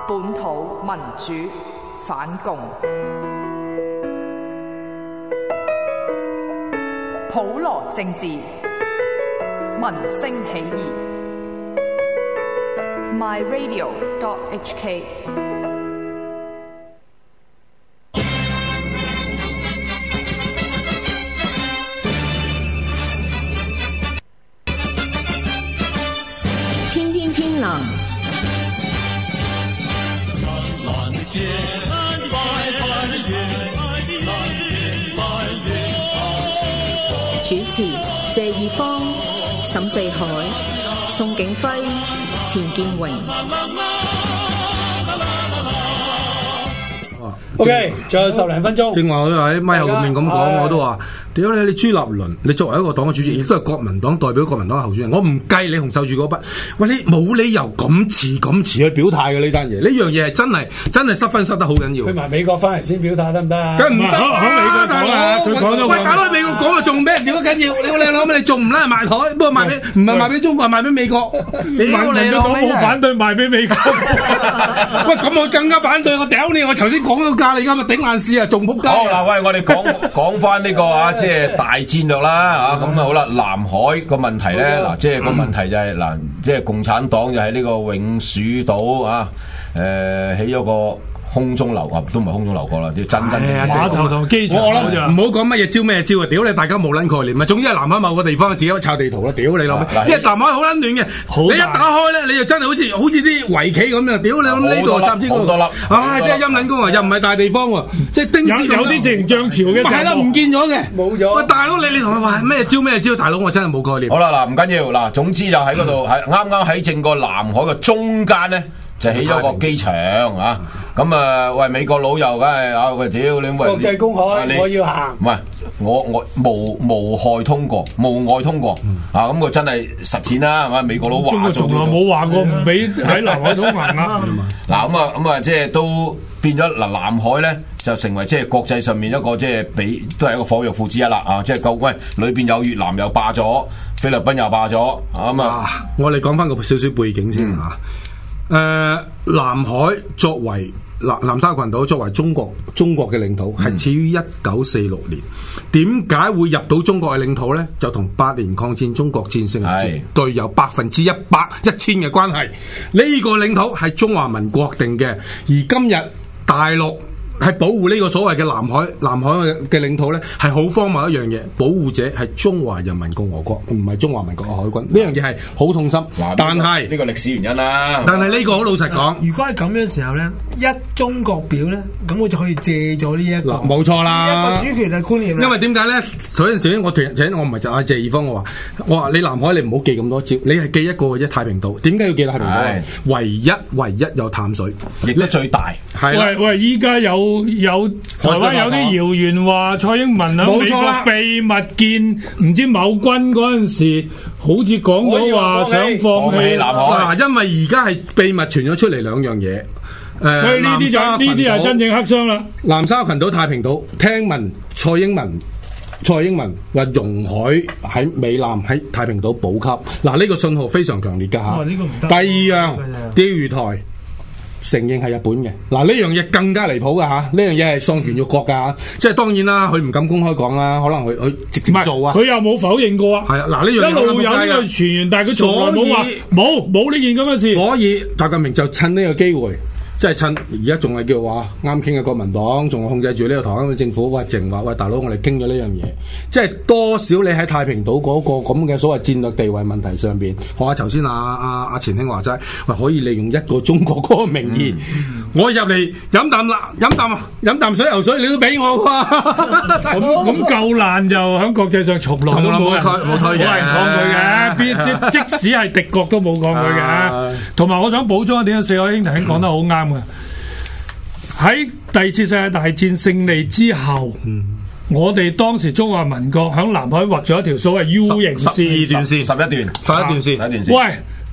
本土民主反共，普羅政治，民聲起義。myradio.hk 天天天藍主持謝義方、沈四海、宋景輝、錢建榮。 OK， 仲有10零分鐘。 正話我喺咪後面咁講，我都話：屌你朱立倫，你作為一個黨嘅主席，亦都係國民黨代表國民黨嘅候選人，我唔計你洪秀柱嗰筆。喂，你冇理由咁遲去表態嘅呢單嘢，呢樣嘢係真係失分失得好緊要。 去埋美國翻嚟先表態得唔得啊？ 梗唔得喺美國大佬，佢講咗喂，搞到美國講啊，仲俾人屌得緊要。你靚佬咩？你仲唔拉埋台？不過賣俾唔係賣俾中國，係賣俾美國。屌你老味！ 我反對賣俾美國。 喂，咁我更加反對。我屌你！我頭先講到價，你而家咪頂硬市啊，仲仆街。 好嗱，喂，我哋講翻呢個啊，即係大戰略啦嚇，咁啊好啦，南海個問題咧，嗱，即係個問題就係嗱，即係共產黨就喺呢個永暑島啊，起咗個空中樓啊，都唔係空中樓閣啦，啲真碼頭同機場。 我諗唔好講乜嘢招咩招啊！屌你，大家冇撚概念啊！總之係南海某個地方自己抄地圖啦！屌你老味，因為南海好撚亂嘅，你一打開咧，你就真係好似啲圍棋咁樣！屌你咁呢度插支嗰度，啊！即係陰撚公啊，又唔係大地方喎，即係丁氏有啲正漲潮嘅， 係啦，唔見咗嘅， 冇咗。 喂，大佬你同佢話咩招？大佬我真係冇概念。 好啦，嗱唔緊要，嗱總之就喺嗰度，係啱啱喺正個南海嘅中間咧。就起咗個機場啊！咁啊，喂，美國佬又梗係啊！喂，屌你！ 國際公海，我要行。 唔係我無害通過，無礙通過啊！咁佢真係實踐啦，係嘛？美國佬話咗， 從來冇話過唔俾喺南海通行啊！ 嗱咁啊，即係都變咗嗱，南海咧就成為即係國際上面一個即係都係一個火藥庫之一啦啊！即係喂，裏邊有越南又霸咗，菲律賓又霸咗咁啊！ 我哋講翻個少少背景先嚇。南海作為南沙群島作為中國嘅領土，係始於1946年。點解會入到中國嘅領土呢？就同8年抗戰中國戰勝係具有1000%嘅關係。呢個領土係中華民國定嘅，而今日大陸係保護呢個所謂嘅南海嘅領土咧，係好荒謬一樣嘢。保護者係中華人民共和國，唔係中華民國嘅海軍。呢樣嘢係好痛心。但係呢個歷史原因啦。 但係呢個好老實講， 如果係咁樣嘅時候咧，一中國表咧，咁我就可以借咗呢一個。 冇錯啦。 一個主權嘅觀念。 因為點解咧？首先我唔係就阿謝義方，我話你南海你唔好記咁多招，你係記一個嘅啫。太平島點解要記太平島？唯一有淡水， 亦都最大。 係喂，依家有台灣有啲謠言話蔡英文喺美國秘密見唔知某軍嗰陣時，好似講到話想放棄南海。 因為而家係秘密傳咗出嚟兩樣嘢， 所以呢啲係真正黑箱啦。 南沙群島、太平島，聽聞蔡英文話容許喺美南喺太平島補給，呢個信號非常強烈㗎嚇。第二樣釣魚台。承認係日本嘅，呢樣嘢更加離譜㗎嚇，呢樣嘢係喪權辱國㗎嚇，即係當然啦，佢唔敢公開講啦，可能佢直接做啊， 佢又冇否認過啊， 係啊，呢樣嘢一路有呢個傳言，但係佢從來冇話冇呢件咁嘅事， 所以習近平就趁呢個機會。即係趁而家仲係叫話啱傾嘅國民黨，仲係控制住呢個台灣嘅政府，淨話喂大佬，我哋傾咗呢樣嘢，即係多少你喺太平島嗰個咁嘅所謂戰略地位問題上邊，學下頭先阿錢兄話齋，喂可以利用一個中國嗰個名義，我入嚟飲啖水牛水，你都俾我啩？ 咁夠爛就喺國際上從來都冇人講佢嘅，即使係敵國都冇講佢嘅。同埋我想補充一點，四海兄頭先講得好啱。喺第二次世界大戰勝利之後，我哋當時中華民國響南海畫咗一條所謂 U 型線， 11段線。 喂，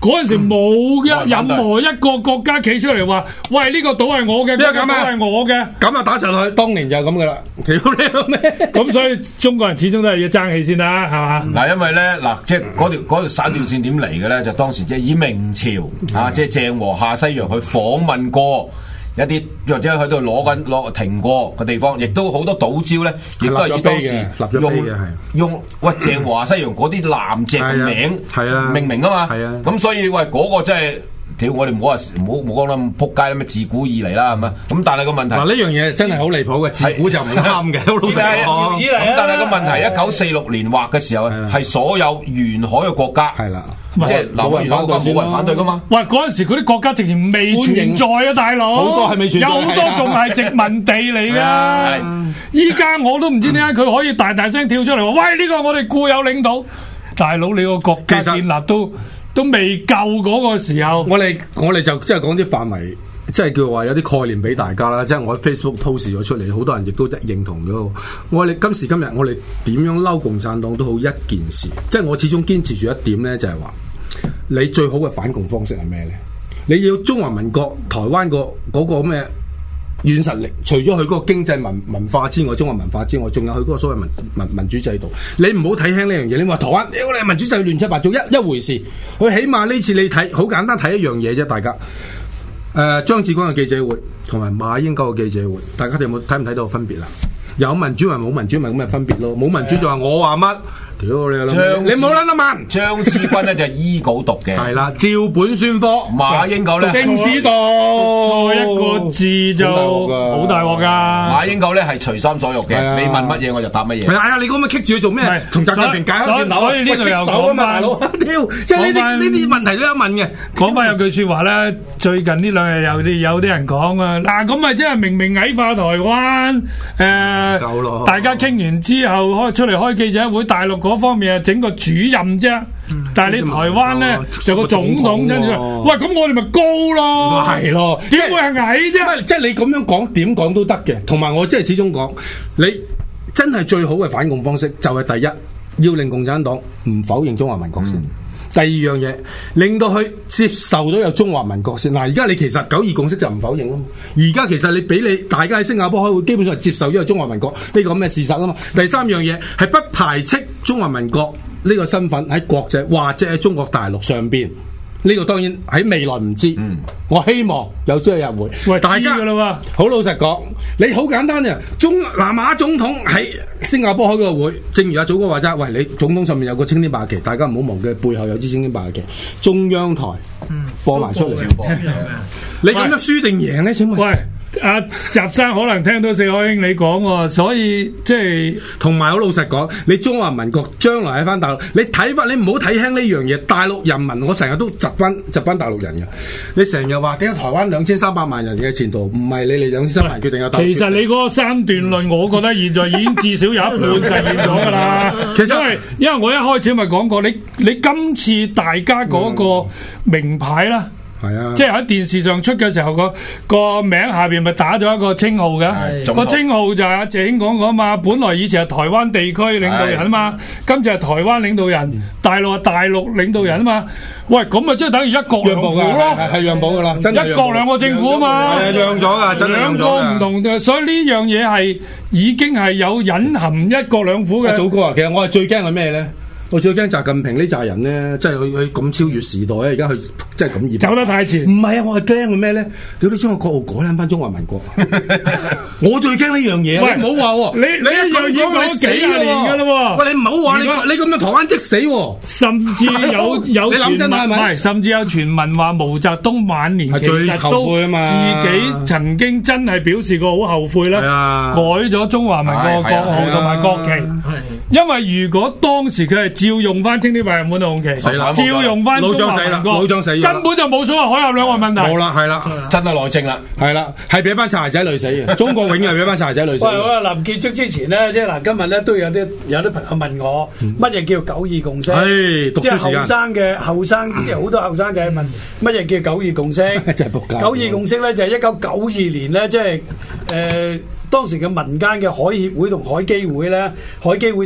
嗰陣時冇任何一個國家企出嚟話，喂呢個島係我嘅，呢個島係我嘅， 咁啊打上去，當年就係咁噶啦，屌你老咩？ 咁所以中國人始終都係要爭氣先啦，係嘛？ 嗱，因為咧嗱，即係嗰條省段線點嚟嘅咧，就當時即係以明朝啊，即係鄭和下西洋去訪問過一啲或者喺度攞停過嘅地方，亦都好多島礁咧，亦都係以當時用鄭和下西洋嗰啲艦隻嘅名命名啊嘛，咁所以嗰個真係。屌！我哋唔好講啦，撲街啦咩？自古以嚟啦，係咪？咁但係個問題， 嗱呢樣嘢真係好離譜嘅，自古就唔啱嘅。 咁但係個問題，1946年畫嘅時候係所有沿海嘅國家係啦，即係南海沿海國家冇人反對噶嘛。 喂，嗰陣時嗰啲國家直情未存在啊，大佬！ 好多係未存在， 有好多仲係殖民地嚟噶。依家我都唔知點解佢可以大聲跳出嚟話：喂，呢個我哋固有領土，大佬你個國家建立都未夠嗰個時候， 我哋就即係講啲範圍，即係叫話有啲概念俾大家啦。即係我喺 Facebook post 咗出嚟，好多人亦都認同咗。我哋今時今日，我哋點樣嬲共產黨都好一件事，即係我始終堅持住一點咧，就係話你最好嘅反共方式係咩咧？你要中華民國台灣嗰個咩軟實力，除咗佢嗰個經濟文化之外，中華文化之外，仲有佢嗰個所謂民主制度。你唔好睇輕呢樣嘢。你話台灣，你民主制度亂七八糟一回事。佢起碼呢次你睇好簡單睇一樣嘢啫，大家。張志光嘅記者會同埋馬英九嘅記者會，大家哋有冇睇唔睇到分別啦？有民主咪冇民主咪咁咪分別咯。冇民主就話我話乜。屌你冇撚得問。 張志軍咧就係依稿讀嘅， 係啦，照本宣科。 馬英九咧正史讀， 一個字就好大鑊噶。 馬英九咧係隨心所欲嘅，你問乜嘢我就答乜嘢。 係啊，你咁樣棘住佢做咩？同習近平解開斷頭， 所以呢度又講翻， 屌，即係呢啲問題都有問嘅。 講翻有句說話咧，最近呢兩日有啲人講啊，嗱咁咪即係明明矮化台灣，大家傾完之後出嚟開記者會，大陸嗰方面係整個主任啫，但係你台灣咧就個總統跟住，喂咁我哋咪高咯， 係咯， 點會係矮啫？ 即係你咁樣講，點講都得嘅。同埋我即係始終講，你真係最好嘅反共方式就係第一，要令共產黨唔否認中華民國先。第二樣嘢，令到佢接受到有中華民國先。嗱，而家你其實九二共識就唔否認啊嘛。而家其實你俾大家喺新加坡開會，基本上係接受咗有中華民國呢個咁嘅事實啊嘛。第三樣嘢係不排斥中華民國呢個身份喺國際或者喺中國大陸上邊。呢個當然喺未來唔知，我希望有朝一日會。 喂， 大家好老實講，你好簡單嘅，南馬總統喺新加坡開個會，正如阿祖哥話齋，喂，你總統上面有個青天白旗，大家唔好忘記背後有支青天白旗，中央台播埋出嚟。你咁樣輸定贏咧？請問？喂， 阿習生可能聽到四海兄你講喎，所以即係同埋好老實講，你中華民國將來喺翻大陸，你睇翻你唔好睇輕呢樣嘢。大陸人民，我成日都窒翻大陸人嘅。你成日話點解台灣2300萬人嘅前途唔係你哋2300萬決定有？ 其實你嗰個三段論，我覺得現在已經至少有一半實現咗㗎啦。其實因為我一開始咪講過，你今次大家嗰個名牌啦。 係啊， 即係喺電視上出嘅時候，個名下邊咪打咗一個稱號嘅，個稱號就係阿謝英講過嘛。本來以前係台灣地區領導人啊嘛，今次係台灣領導人，大陸係大陸領導人啊嘛。喂，咁咪即係等於一國兩府咯， 係讓步噶啦，真係一國兩個政府啊嘛， 係讓咗噶，真係讓咗。 兩個唔同嘅，所以呢樣嘢係已經係有隱含一國兩府嘅。 祖哥啊，其實我係最驚係咩咧？我最驚習近平呢扎人咧，即係佢咁超越時代啊！而家佢即係咁走得太前。 唔係啊，我係驚佢咩咧？屌你將個國號改撚翻中華民國，我最驚呢樣嘢。喂，唔好話喎，你一樣已經講咗幾廿年㗎啦喎。喂，你唔好話你咁樣台灣即死喎。甚至有你諗真係咪？甚至有傳聞話毛澤東晚年其實都自己曾經真係表示過好後悔啦，改咗中華民國國號同埋國旗。因為如果當時佢係照用翻青天白日滿紅旗，照用翻中華民國，老將死，根本就冇所謂海峽兩岸問題。 冇啦，係啦， 真係內政啦， 係啦，係俾班擦鞋仔累死嘅。中國永遠係俾班擦鞋仔累死。 喂，我臨結束之前咧，即係嗱，今日咧都有啲朋友問我乜嘢叫九二共識？即係後生，即係好多後生仔問乜嘢叫九二共識？ 真係仆街。 九二共識咧就係1992年咧，即係當時嘅民間嘅海協會同海基會咧，海基會就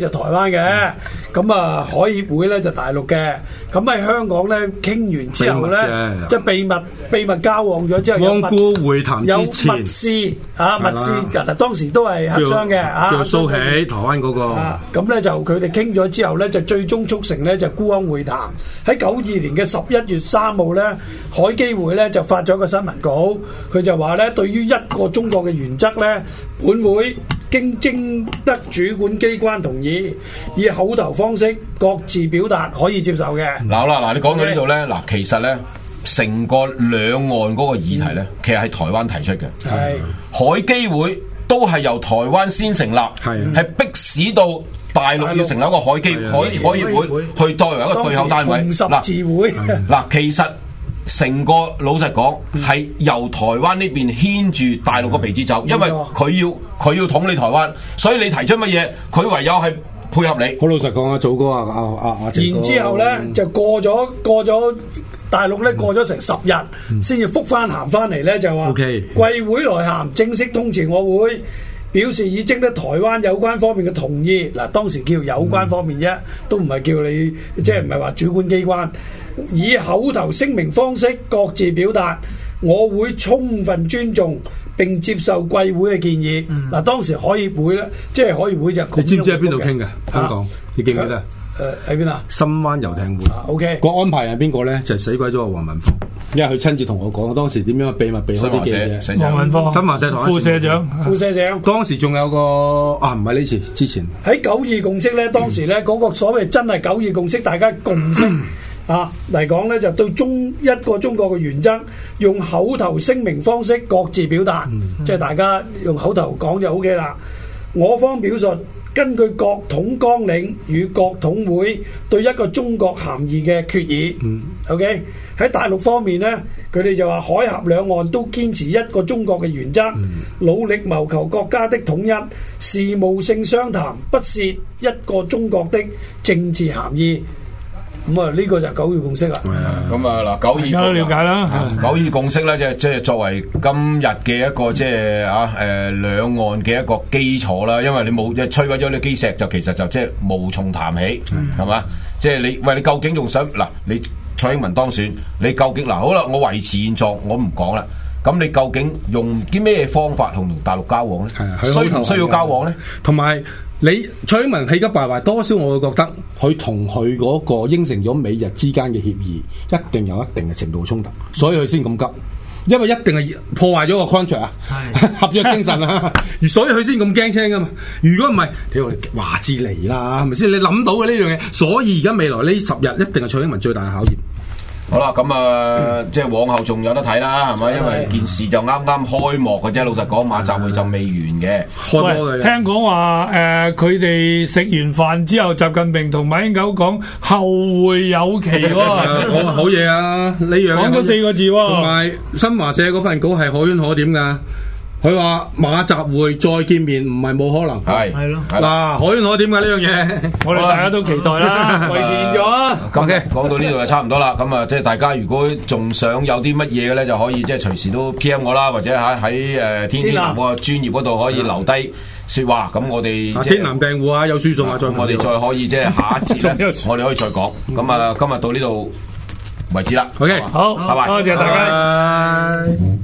台灣嘅，咁啊海協會咧就大陸嘅，咁喺香港咧傾完之後咧，即係秘密交往咗之後， 汪辜會談之前， 有密使嗱當時都係黑箱嘅叫蘇起台灣嗰個， 咁咧就佢哋傾咗之後咧，就最終促成咧就沽空會談。喺92年嘅11月3號咧，海基會咧就發咗個新聞稿，佢就話咧對於一個中國嘅原則咧，本會經徵得主管機關同意，以口頭方式各自表達可以接受嘅。 嗱，你講到呢度咧，嗱，其實咧成個兩岸嗰個議題咧，其實係台灣提出嘅，海基會都係由台灣先成立，係迫使到大陸要成立一個海協會，去作為一個對口單位。嗱，其實成個老實講係由台灣呢邊牽住大陸個鼻子走，因為佢要統理台灣，所以你提出乜嘢，佢唯有係配合你。 好老實講啊，祖哥然之後咧就過咗大陸咧過咗成10日，先至覆翻函翻嚟咧，就話貴會來函正式通知我會，表示已徵得台灣有關方面嘅同意。嗱，當時叫有關方面啫，都唔係叫你即係唔係話主管機關，以口頭聲明方式各自表達，我會充分尊重並接受貴會嘅建議。嗱，當時海協會咧，即係海協會就你知唔知喺邊度傾嘅？香港，你記唔記得？ 喺邊啊？ 深灣遊艇會。 OK， 個安排係邊個咧？就係死鬼咗個黃文峰，因為佢親自同我講當時點樣秘密避開啲記者。 黃文峰， 新華社台灣副社長。 當時仲有個唔係呢次之前喺92共識咧，當時咧嗰個所謂真係92共識，大家共識嚟講咧，就對一個中國嘅原則，用口頭聲明方式各自表達，即係大家用口頭講就 OK 啦。我方表述，根據國統綱領與國統會對一個中國涵義嘅決議，OK， 喺大陸方面呢，佢哋就話海峽兩岸都堅持一個中國嘅原則，努力謀求國家的統一，事務性商談，不涉一個中國的政治涵義。咁啊，呢個就係92共識啦。 咁啊嗱，92 了解啦。 92共識咧，即係作為今日嘅一個即係兩岸嘅一個基礎啦。因為你冇摧毀咗啲基石，就其實就即係無從談起，係嘛？即係你究竟仲想嗱？你蔡英文當選，你究竟好啦，我維持現狀，我唔講啦。咁你究竟用啲咩方法同大陸交往咧？需唔需要交往咧？ 同埋你蔡英文氣急敗壞，多少我會覺得佢同佢嗰個應承咗美日之間嘅協議，一定有一定嘅程度衝突，所以佢先咁急，因為一定係破壞咗個 contract 合約精神啊，而所以佢先咁驚青噶嘛。如果唔係，話之嚟啦，係咪先？你諗到嘅呢樣嘢，所以而家未來呢10日一定係蔡英文最大嘅考驗。 好啦，咁即係往後仲有得睇啦，係咪？因為件事就啱啱開幕嘅啫。老實講，馬習會就未完嘅。 開波嘅。聽講話佢哋食完飯之後，習近平同馬英九講後會有期喎。 好嘢啊！呢樣講咗4個字喎。 同埋新華社嗰份稿係可圈可點㗎。佢話馬習會再見面唔係冇可能， 係咯。 嗱，可圈可點㗎呢樣嘢， 我哋大家都期待啦，維持現狀。 OK，講到呢度就差唔多啦。咁啊，即係大家如果仲想有啲乜嘢嘅咧，就可以即係隨時都 PM 我啦，或者喺天天南個專業嗰度可以留低説話。咁我哋天南訂戶啊，有輸送啊， 我哋再可以即係下一節咧，我哋可以再講。咁啊，今日到呢度為止啦。 OK， 好， 拜拜， 多謝大家。